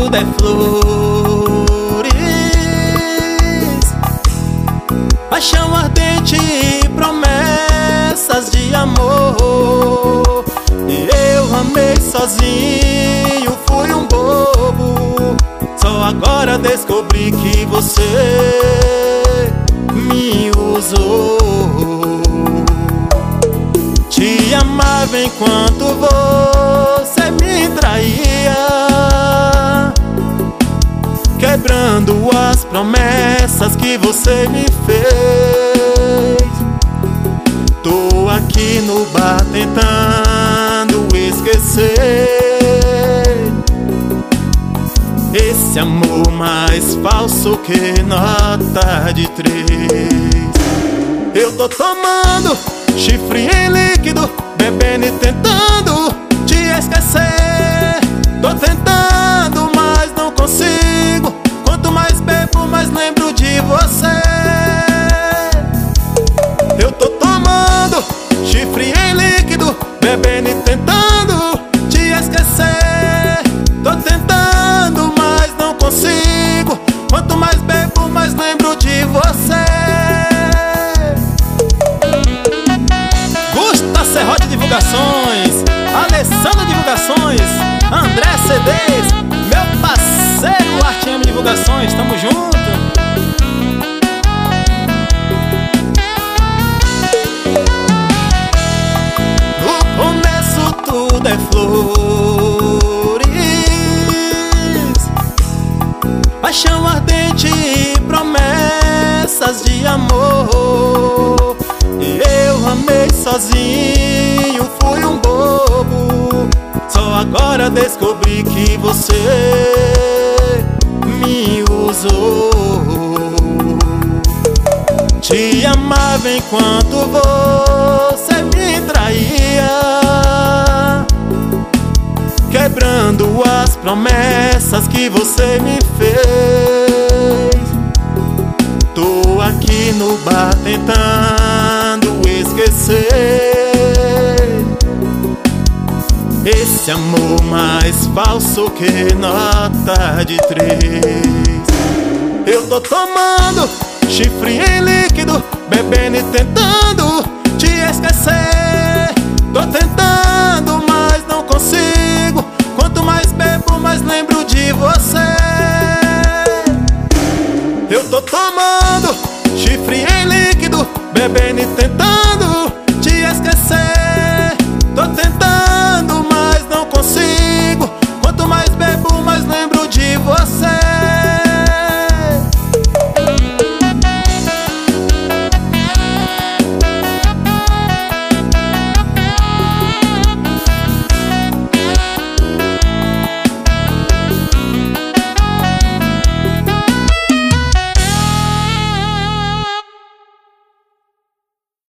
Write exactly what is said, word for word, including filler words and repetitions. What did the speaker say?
tudo é flores, paixão ardente e promessas de amor. Eu amei sozinho, fui um bobo. Só agora descobri que você me usou. Te amava enquanto você me traía, quebrando as promessas que você me fez. Tô aqui no bar tentando esquecer esse amor mais falso que nota de três. Eu tô tomando chifre em líquido, bebendo e tentando te esquecer. Tô tentando, mas não consigo. Quanto mais bebo, mais lembro de você. Eu tô tomando chifre em líquido, bebendo e tentando te esquecer. Tô tentando, mas não consigo. Quanto mais bebo, mais lembro de você. Divulgações, Alessandro Divulgações, André C Ds, meu parceiro Arte M Divulgações, tamo junto. No começo tudo é flores, paixão ardente e promessas de amor. Eu amei sozinho, fui um bobo. Só agora descobri que você me usou. Te amava enquanto você me traía, quebrando as promessas que você me fez. Tô aqui no bar tentando esquecer esse amor mais falso que nota de três. Eu tô tomando chifre em líquido, bebendo e tentando te esquecer.